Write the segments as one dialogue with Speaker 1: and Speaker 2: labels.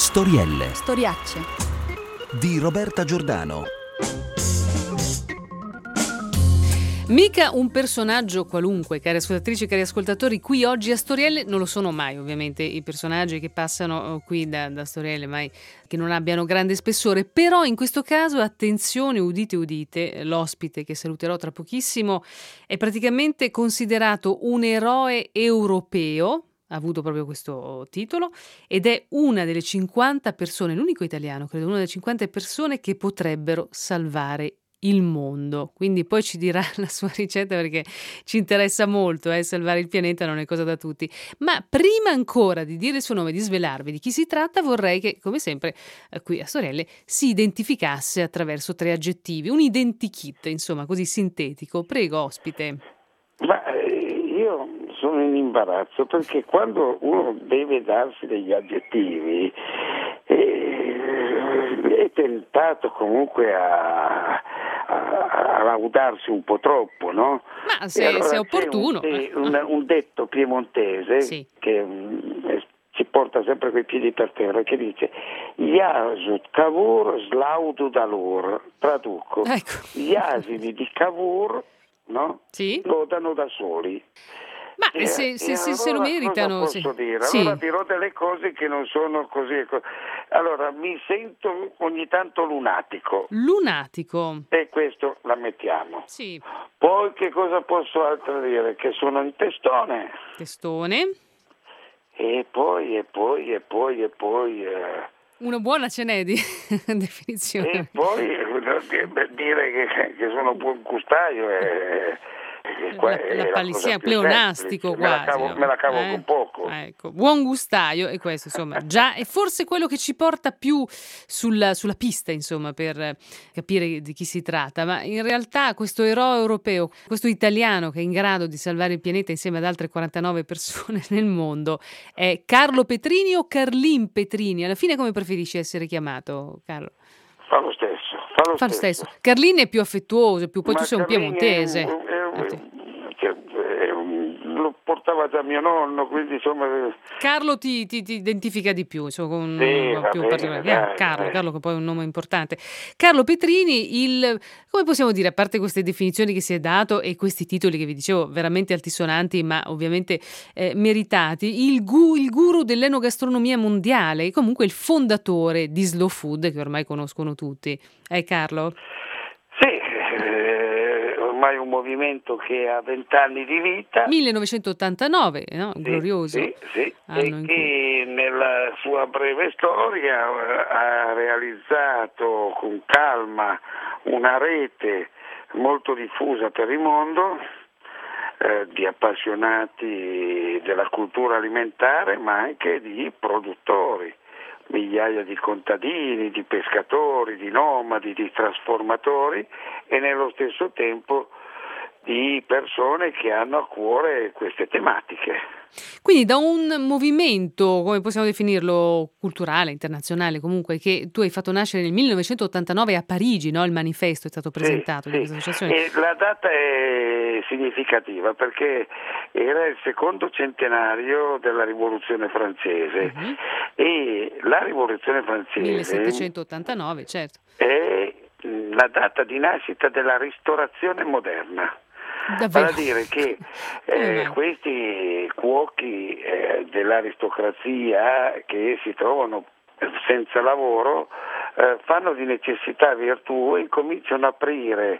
Speaker 1: Storielle
Speaker 2: Storiacce
Speaker 1: di Roberta Giordano.
Speaker 3: Mica un personaggio qualunque, cari ascoltatrici e cari ascoltatori, qui oggi a Storielle non lo sono mai, ovviamente, i personaggi che passano qui da Storielle, mai che non abbiano grande spessore, però in questo caso, attenzione, udite udite, l'ospite che saluterò tra pochissimo è praticamente considerato un eroe europeo, ha avuto proprio questo titolo, ed è una delle 50 persone, l'unico italiano, credo, una delle 50 persone che potrebbero salvare il mondo. Quindi poi ci dirà la sua ricetta, perché ci interessa molto, salvare il pianeta non è cosa da tutti. Ma prima ancora di dire il suo nome, di svelarvi di chi si tratta, vorrei che, come sempre, qui a Storielle si identificasse attraverso 3 aggettivi, un identikit, insomma, così sintetico. Prego, ospite.
Speaker 4: Ma io sono in imbarazzo, perché quando uno deve darsi degli aggettivi è tentato comunque a laudarsi un po' troppo, no?
Speaker 3: Ma se è opportuno.
Speaker 4: Un detto piemontese,
Speaker 3: sì,
Speaker 4: che ci porta sempre coi piedi per terra, che dice: Iasut Cavour slaudu dalur. Traduco:
Speaker 3: ecco.
Speaker 4: Gli asini di Cavour, no?
Speaker 3: Sì?
Speaker 4: Lodano da soli.
Speaker 3: Ma se lo meritano.
Speaker 4: Cosa posso dire?
Speaker 3: Sì.
Speaker 4: Allora dirò delle cose che non sono così. Allora, mi sento ogni tanto lunatico.
Speaker 3: Lunatico.
Speaker 4: E questo l'ammettiamo.
Speaker 3: Sì.
Speaker 4: Poi che cosa posso altro dire? Che sono in testone.
Speaker 3: Testone.
Speaker 4: E poi.
Speaker 3: Una buona ce n'è di definizione.
Speaker 4: E poi dire che sono un buon gustaio è
Speaker 3: la palizia, pleonastico quasi.
Speaker 4: Me la cavo con poco.
Speaker 3: Ecco, buon gustaio, e questo insomma già è forse quello che ci porta più sulla pista, insomma, per capire di chi si tratta. Ma in realtà questo eroe europeo, questo italiano che è in grado di salvare il pianeta insieme ad altre 49 persone nel mondo, è Carlo Petrini o Carlin Petrini? Alla fine come preferisci essere chiamato, Carlo?
Speaker 4: Fa lo stesso.
Speaker 3: Carlin è più affettuoso, poi tu sei un
Speaker 4: Carlin
Speaker 3: piemontese.
Speaker 4: Lo portava da mio nonno, quindi insomma.
Speaker 3: Carlo ti identifica di più, insomma, con più particolare. Carlo, che poi è un nome importante. Carlo Petrini, come possiamo dire, a parte queste definizioni che si è dato e questi titoli che vi dicevo veramente altisonanti, ma ovviamente meritati, il guru dell'enogastronomia mondiale, e comunque il fondatore di Slow Food, che ormai conoscono tutti. Carlo?
Speaker 4: Sì, ormai un movimento che ha 20 anni di vita.
Speaker 3: 1989, no? Glorioso.
Speaker 4: Sì. E che nella sua breve storia ha realizzato con calma una rete molto diffusa per il mondo di appassionati della cultura alimentare, ma anche di produttori. Migliaia di contadini, di pescatori, di nomadi, di trasformatori, e nello stesso tempo di persone che hanno a cuore queste tematiche.
Speaker 3: Quindi da un movimento, come possiamo definirlo, culturale, internazionale comunque, che tu hai fatto nascere nel 1989 a Parigi, no? Il manifesto è stato presentato di questa associazione.
Speaker 4: E la data è significativa perché era il secondo centenario della Rivoluzione francese, e la Rivoluzione francese
Speaker 3: 1789, certo.
Speaker 4: È la data di nascita della ristorazione moderna.
Speaker 3: Davvero?
Speaker 4: Vale a dire che questi cuochi dell'aristocrazia che si trovano senza lavoro fanno di necessità virtù e incominciano a aprire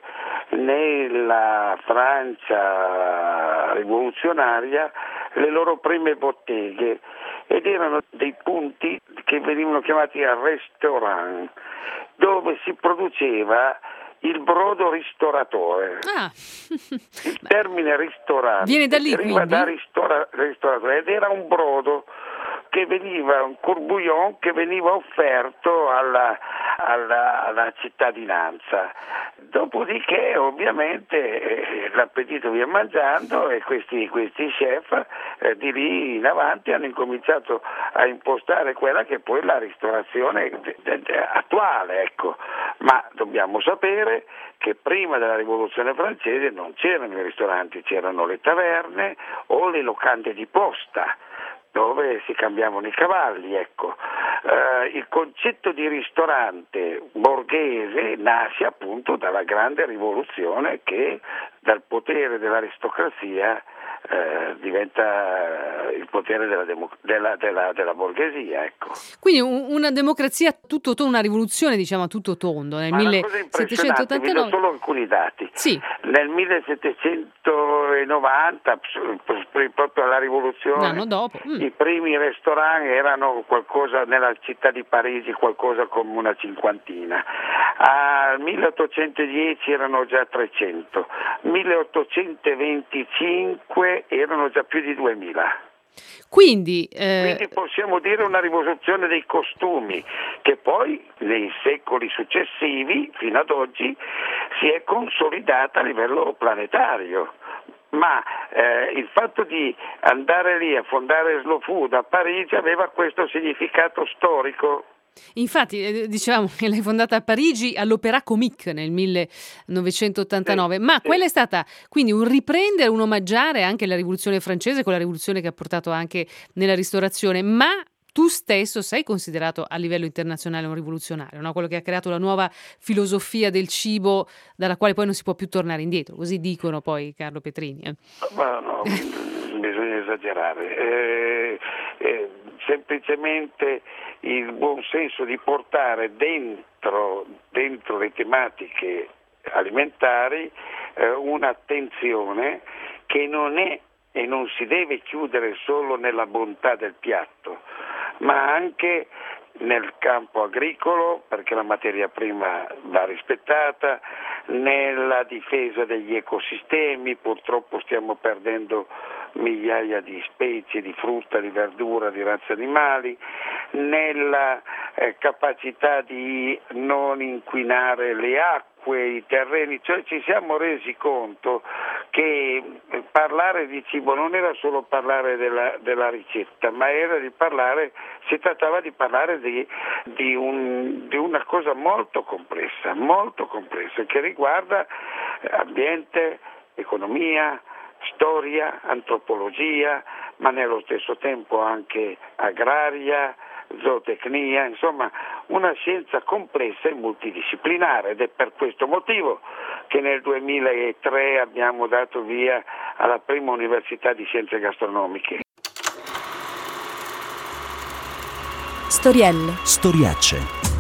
Speaker 4: nella Francia rivoluzionaria le loro prime botteghe, ed erano dei punti che venivano chiamati restaurant, dove si produceva il brodo ristoratore. Il termine ristorante
Speaker 3: viene da lì,
Speaker 4: deriva
Speaker 3: quindi?
Speaker 4: da ristoratore, ed era un brodo che veniva, un courbouillon che veniva offerto alla cittadinanza. Dopodiché ovviamente l'appetito via mangiando, e questi chef di lì in avanti hanno incominciato a impostare quella che poi è la ristorazione attuale, ecco. Ma dobbiamo sapere che prima della Rivoluzione francese non c'erano i ristoranti, c'erano le taverne o le locande di posta, dove si cambiavano i cavalli, ecco. il concetto di ristorante borghese nasce appunto dalla grande rivoluzione che dal potere dell'aristocrazia diventa il potere della borghesia, ecco.
Speaker 3: Quindi una democrazia tutto tondo, una rivoluzione diciamo a tutto tondo nel
Speaker 4: Ma una cosa impressionante, vi do
Speaker 3: 1789.
Speaker 4: solo alcuni dati.
Speaker 3: Sì.
Speaker 4: Nel 1790, proprio alla rivoluzione,
Speaker 3: Un anno dopo.
Speaker 4: i primi ristoranti erano qualcosa nella città di Parigi, qualcosa come una cinquantina. Al 1810 erano già 300, 1825 erano già più di 2000.
Speaker 3: Quindi
Speaker 4: Possiamo dire una rivoluzione dei costumi che poi nei secoli successivi fino ad oggi si è consolidata a livello planetario. Ma il fatto di andare lì a fondare Slow Food a Parigi aveva questo significato storico.
Speaker 3: infatti dicevamo che l'hai fondata a Parigi all'Opéra Comique nel 1989, ma quella è stata quindi un riprendere, un omaggiare anche la rivoluzione francese, con la rivoluzione che ha portato anche nella ristorazione, ma tu stesso sei considerato a livello internazionale un rivoluzionario, no? Quello che ha creato la nuova filosofia del cibo dalla quale poi non si può più tornare indietro, così dicono poi Carlo Petrini.
Speaker 4: Ma no, bisogna esagerare. Semplicemente il buon senso di portare dentro le tematiche alimentari un'attenzione che non è e non si deve chiudere solo nella bontà del piatto, ma anche nel campo agricolo, perché la materia prima va rispettata, nella difesa degli ecosistemi, purtroppo stiamo perdendo migliaia di specie di frutta, di verdura, di razze animali, nella capacità di non inquinare le acque, i terreni, cioè ci siamo resi conto che parlare di cibo non era solo parlare della ricetta, ma era si trattava di parlare di una cosa molto complessa, che riguarda ambiente, economia, storia, antropologia, ma nello stesso tempo anche agraria, zootecnia, insomma una scienza complessa e multidisciplinare, ed è per questo motivo che nel 2003 abbiamo dato via alla prima università di scienze gastronomiche.
Speaker 1: Storielle. Storiacce.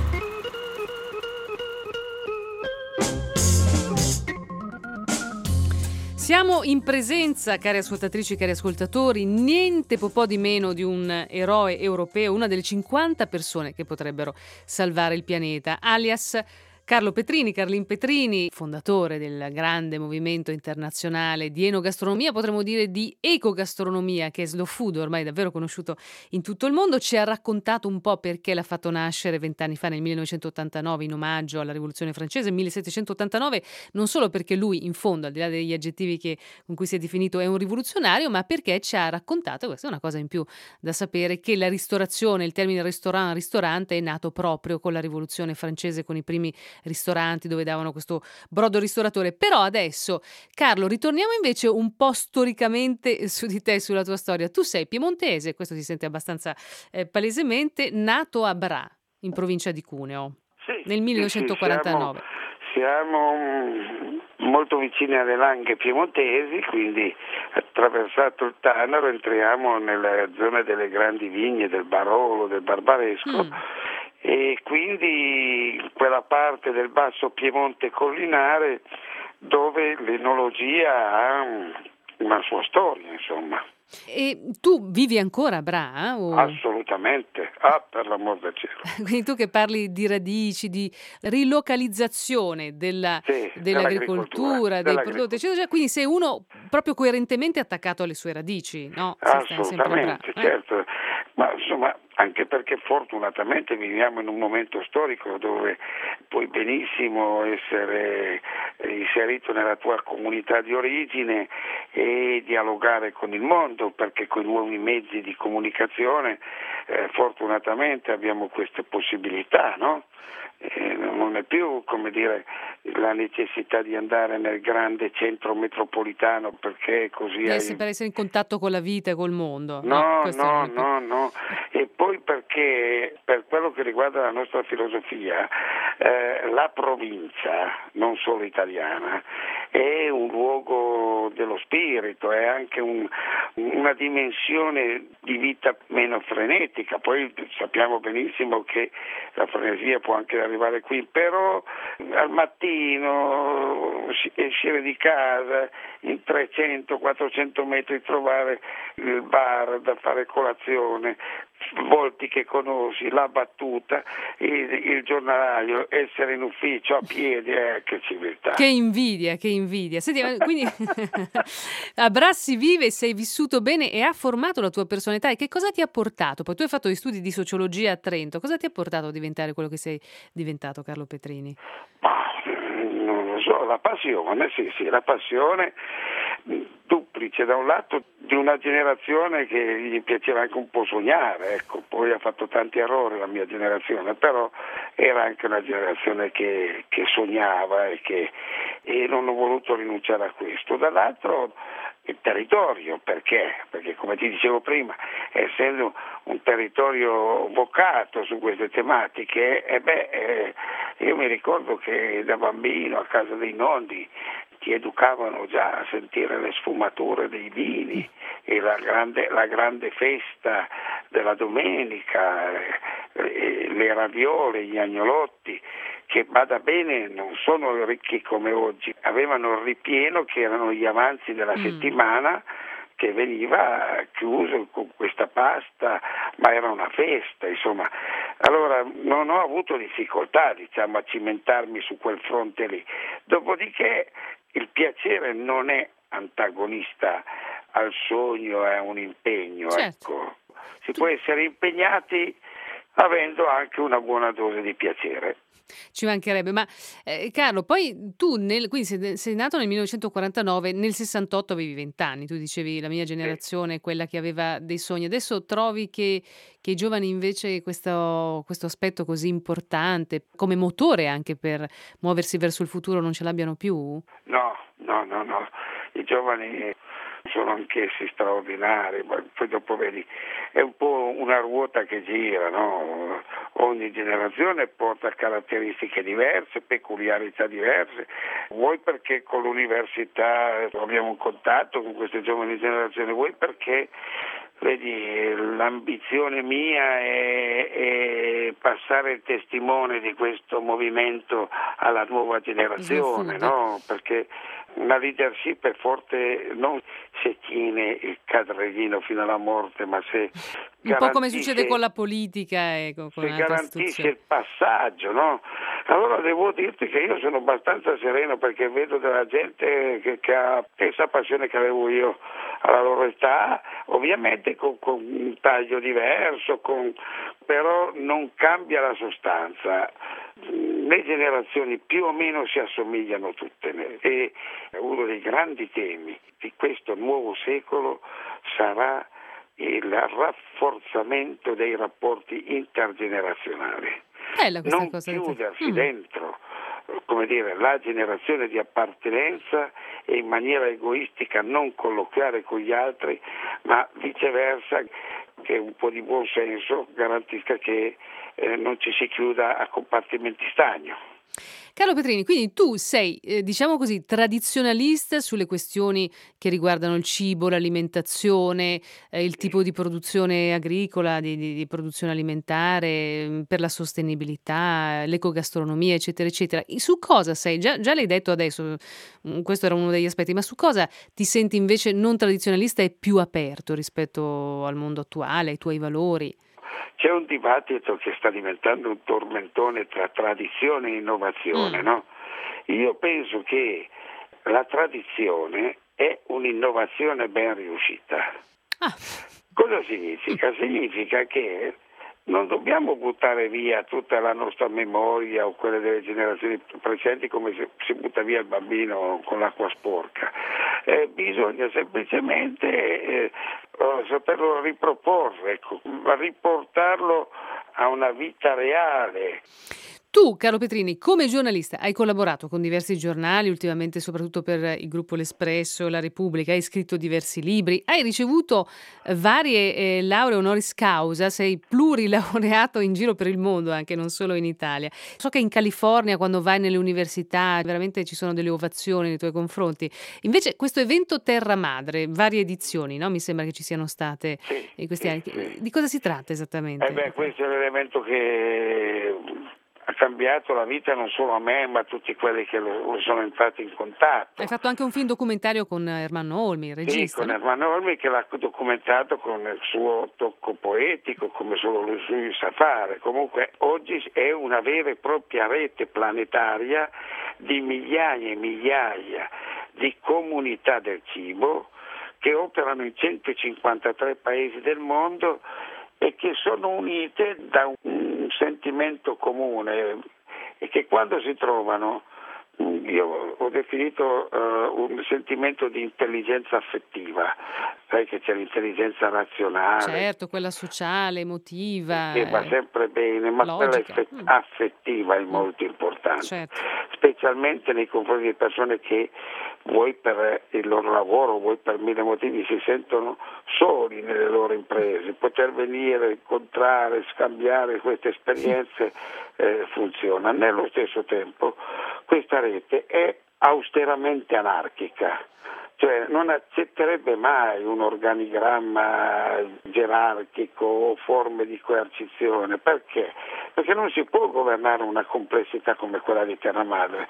Speaker 3: Siamo in presenza, cari ascoltatrici, cari ascoltatori, niente po' di meno di un eroe europeo, una delle 50 persone che potrebbero salvare il pianeta, alias Carlo Petrini, Carlin Petrini, fondatore del grande movimento internazionale di enogastronomia, potremmo dire di ecogastronomia, che è Slow Food, ormai davvero conosciuto in tutto il mondo. Ci ha raccontato un po' perché l'ha fatto nascere 20 anni fa, nel 1989, in omaggio alla Rivoluzione francese, 1789, non solo perché lui, in fondo, al di là degli aggettivi con cui si è definito, è un rivoluzionario, ma perché ci ha raccontato, questa è una cosa in più da sapere, che la ristorazione, il termine ristorante, è nato proprio con la Rivoluzione francese, con i primi ristoranti dove davano questo brodo ristoratore. Però adesso, Carlo, ritorniamo invece un po' storicamente su di te, sulla tua storia. Tu sei piemontese, questo si sente abbastanza palesemente, nato a Bra, in provincia di Cuneo, nel 1949.
Speaker 4: Siamo molto vicini alle Langhe piemontesi, quindi attraversato il Tanaro entriamo nella zona delle grandi vigne del Barolo, del Barbaresco, e quindi quella parte del basso Piemonte collinare dove l'enologia ha una sua storia, insomma.
Speaker 3: E tu vivi ancora a Bra? O?
Speaker 4: Assolutamente, per l'amor del cielo.
Speaker 3: Quindi tu che parli di radici, di rilocalizzazione dell'agricoltura, dei prodotti, eccetera, quindi sei uno proprio coerentemente attaccato alle sue radici, no?
Speaker 4: Assolutamente, certo. Ma insomma, anche perché fortunatamente viviamo in un momento storico dove puoi benissimo essere inserito nella tua comunità di origine e dialogare con il mondo, perché con i nuovi mezzi di comunicazione fortunatamente abbiamo queste possibilità, no? Non è più, come dire, la necessità di andare nel grande centro metropolitano perché così
Speaker 3: Per essere in contatto con la vita e col mondo.
Speaker 4: No,
Speaker 3: questo non è più.
Speaker 4: no. E poi perché per quello che riguarda la nostra filosofia, la provincia, non solo italiana, è un luogo dello spirito, è anche una dimensione di vita meno frenetica. Poi sappiamo benissimo che la frenesia può anche arrivare qui, però al mattino uscire di casa, in 300-400 metri trovare il bar da fare colazione, volti che conosci, la battuta, il giornalaio, essere in ufficio a piedi, che civiltà.
Speaker 3: Che invidia. Senti, quindi a Brassi vive, sei vissuto bene e ha formato la tua personalità. E che cosa ti ha portato? Poi tu hai fatto gli studi di sociologia a Trento. Cosa ti ha portato a diventare quello che sei diventato, Carlo Petrini?
Speaker 4: Non lo so, la passione, sì, la passione duplice, da un lato di una generazione che gli piaceva anche un po' sognare, ecco, poi ha fatto tanti errori la mia generazione, però era anche una generazione che sognava e non ho voluto rinunciare a questo. Dall'altro il territorio, perché come ti dicevo prima, essendo un territorio vocato su queste tematiche, io mi ricordo che da bambino a casa dei nonni ti educavano già a sentire le sfumature dei vini e la grande festa della domenica, le raviole, gli agnolotti, che bada bene non sono ricchi come oggi, avevano il ripieno che erano gli avanzi della settimana, che veniva chiuso con questa pasta, ma era una festa, insomma. Allora non ho avuto difficoltà, diciamo, a cimentarmi su quel fronte lì. Dopodiché il piacere non è antagonista al sogno e a un impegno,
Speaker 3: Certo.
Speaker 4: ecco. Si può essere impegnati avendo anche una buona dose di piacere.
Speaker 3: Ci mancherebbe, ma Carlo, poi tu quindi sei nato nel 1949, nel 68 avevi 20 anni, tu dicevi la mia generazione è quella che aveva dei sogni. Adesso trovi che i giovani invece questo aspetto così importante, come motore anche per muoversi verso il futuro, non ce l'abbiano più?
Speaker 4: No. I giovani sono anch'essi straordinari, ma poi dopo vedi, è un po' una ruota che gira, no? Ogni generazione porta caratteristiche diverse, peculiarità diverse, vuoi perché con l'università abbiamo un contatto con queste giovani generazioni, vuoi perché vedi, l'ambizione mia è passare il testimone di questo movimento alla nuova generazione, no? Perché una leadership è forte non se tiene il cadrellino fino alla morte, ma se
Speaker 3: un po' come succede con la politica e con
Speaker 4: se garantisce il passaggio, no? Allora devo dirti che io sono abbastanza sereno perché vedo della gente che ha la stessa passione che avevo io alla loro età, ovviamente con un taglio diverso, però non cambia la sostanza. Le generazioni più o meno si assomigliano tutte e uno dei grandi temi di questo nuovo secolo sarà il rafforzamento dei rapporti intergenerazionali. Non chiudersi dentro, come dire, la generazione di appartenenza e in maniera egoistica non colloquiare con gli altri, ma viceversa che un po' di buon senso garantisca che non ci si chiuda a compartimenti stagno.
Speaker 3: Carlo Petrini, quindi tu sei, diciamo così, tradizionalista sulle questioni che riguardano il cibo, l'alimentazione, il tipo di produzione agricola, di produzione alimentare, per la sostenibilità, l'ecogastronomia, eccetera, eccetera. Su cosa sei? Già l'hai detto adesso, questo era uno degli aspetti, ma su cosa ti senti invece non tradizionalista e più aperto rispetto al mondo attuale, ai tuoi valori?
Speaker 4: C'è un dibattito che sta diventando un tormentone tra tradizione e innovazione, no? Io penso che la tradizione è un'innovazione ben riuscita. Cosa significa? Significa che non dobbiamo buttare via tutta la nostra memoria o quelle delle generazioni precedenti come si butta via il bambino con l'acqua sporca. Bisogna semplicemente saperlo riproporre, ecco, riportarlo a una vita reale.
Speaker 3: Tu, Carlo Petrini, come giornalista hai collaborato con diversi giornali, ultimamente soprattutto per il gruppo L'Espresso, La Repubblica, hai scritto diversi libri, hai ricevuto varie lauree honoris causa, sei plurilaureato in giro per il mondo, anche non solo in Italia. So che in California, quando vai nelle università, veramente ci sono delle ovazioni nei tuoi confronti. Invece questo evento Terra Madre, varie edizioni, no? Mi sembra che ci siano state in questi anni.
Speaker 4: Sì.
Speaker 3: Di cosa si tratta esattamente?
Speaker 4: Questo è l'elemento che ha cambiato la vita non solo a me, ma a tutti quelli che lo sono entrati in contatto.
Speaker 3: Hai fatto anche un film documentario con Ermanno Olmi, il regista.
Speaker 4: Sì, con Ermanno Olmi, che l'ha documentato con il suo tocco poetico, come solo lui sa fare. Comunque oggi è una vera e propria rete planetaria di migliaia e migliaia di comunità del cibo che operano in 153 paesi del mondo e che sono unite da un sentimento comune e che quando si trovano, io ho definito un sentimento di intelligenza affettiva, sai che c'è l'intelligenza razionale.
Speaker 3: Certo, quella sociale, emotiva.
Speaker 4: Che va sempre bene, ma
Speaker 3: logica.
Speaker 4: quella affettiva è molto importante,
Speaker 3: certo.
Speaker 4: Specialmente nei confronti di persone che vuoi per il loro lavoro, vuoi per mille motivi si sentono soli nelle loro imprese. Poter venire, incontrare, scambiare queste esperienze funziona. Nello stesso tempo questa rete è austeramente anarchica, cioè non accetterebbe mai un organigramma gerarchico o forme di coercizione. Perché? Perché non si può governare una complessità come quella di Terra Madre,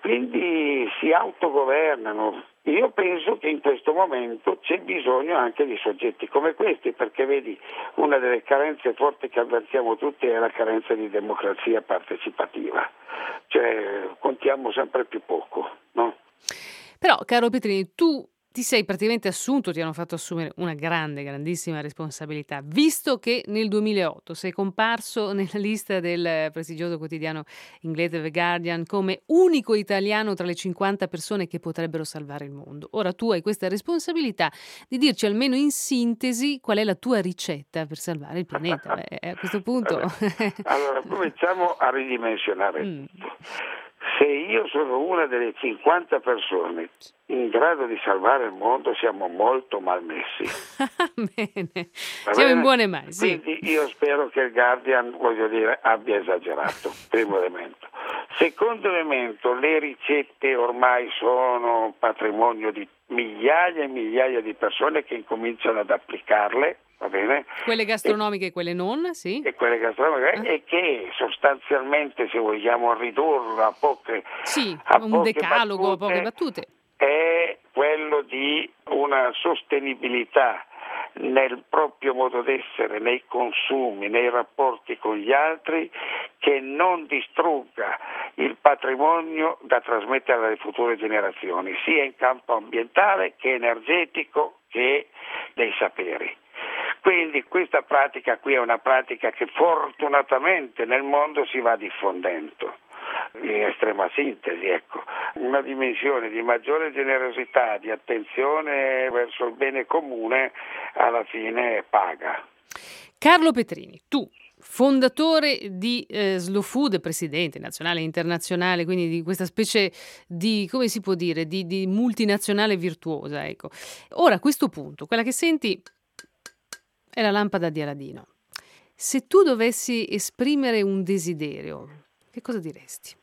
Speaker 4: quindi si autogovernano. Io penso che in questo momento c'è bisogno anche di soggetti come questi, perché vedi, una delle carenze forti che avvertiamo tutti è la carenza di democrazia partecipativa, cioè contiamo sempre più poco, no?
Speaker 3: Però, caro Petrini, tu ti sei praticamente assunto, ti hanno fatto assumere una grandissima responsabilità, visto che nel 2008 sei comparso nella lista del prestigioso quotidiano inglese The Guardian come unico italiano tra le 50 persone che potrebbero salvare il mondo. Ora tu hai questa responsabilità di dirci almeno in sintesi qual è la tua ricetta per salvare il pianeta. A questo punto...
Speaker 4: Allora, cominciamo a ridimensionare tutto. Se io sono una delle 50 persone in grado di salvare il mondo, siamo molto malmessi.
Speaker 3: Bene, siamo in buone mani, sì.
Speaker 4: Quindi io spero che il Guardian, abbia esagerato, primo elemento. Secondo elemento, le ricette ormai sono patrimonio di migliaia e migliaia di persone che incominciano ad applicarle. Va bene?
Speaker 3: Quelle gastronomiche e quelle non, sì.
Speaker 4: E quelle gastronomiche e che sostanzialmente, se vogliamo ridurla a poche,
Speaker 3: sì,
Speaker 4: a
Speaker 3: un
Speaker 4: poche
Speaker 3: decalogo,
Speaker 4: battute,
Speaker 3: poche battute,
Speaker 4: è quello di una sostenibilità nel proprio modo d'essere, nei consumi, nei rapporti con gli altri, che non distrugga il patrimonio da trasmettere alle future generazioni, sia in campo ambientale che energetico che dei saperi. Quindi questa pratica qui è una pratica che fortunatamente nel mondo si va diffondendo. In estrema sintesi, ecco, una dimensione di maggiore generosità, di attenzione verso il bene comune, alla fine paga.
Speaker 3: Carlo Petrini, tu, fondatore di Slow Food, presidente nazionale e internazionale, quindi di questa specie di, come si può dire, di multinazionale virtuosa, ecco. Ora, a questo punto, quella che senti è la lampada di Aladino. Se tu dovessi esprimere un desiderio, che cosa diresti?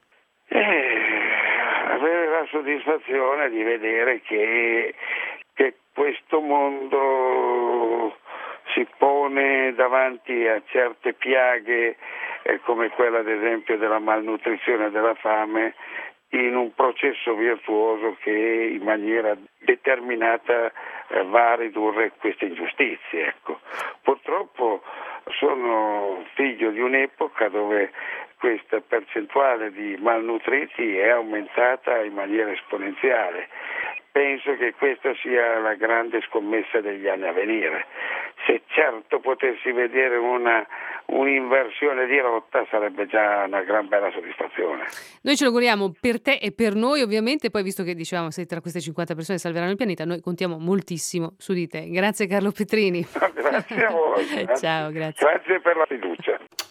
Speaker 4: Avere la soddisfazione di vedere che questo mondo si pone davanti a certe piaghe come quella ad esempio della malnutrizione e della fame in un processo virtuoso che in maniera determinata va a ridurre queste ingiustizie. Ecco. Purtroppo sono figlio di un'epoca dove questa percentuale di malnutriti è aumentata in maniera esponenziale. Penso che questa sia la grande scommessa degli anni a venire. Se certo potessi vedere una un'inversione di rotta sarebbe già una gran bella soddisfazione.
Speaker 3: Noi ce lo auguriamo per te e per noi ovviamente, poi visto che dicevamo se tra queste 50 persone salveranno il pianeta, noi contiamo moltissimo su di te. Grazie Carlo Petrini.
Speaker 4: Grazie a voi.
Speaker 3: Ciao, grazie.
Speaker 4: Grazie per la fiducia.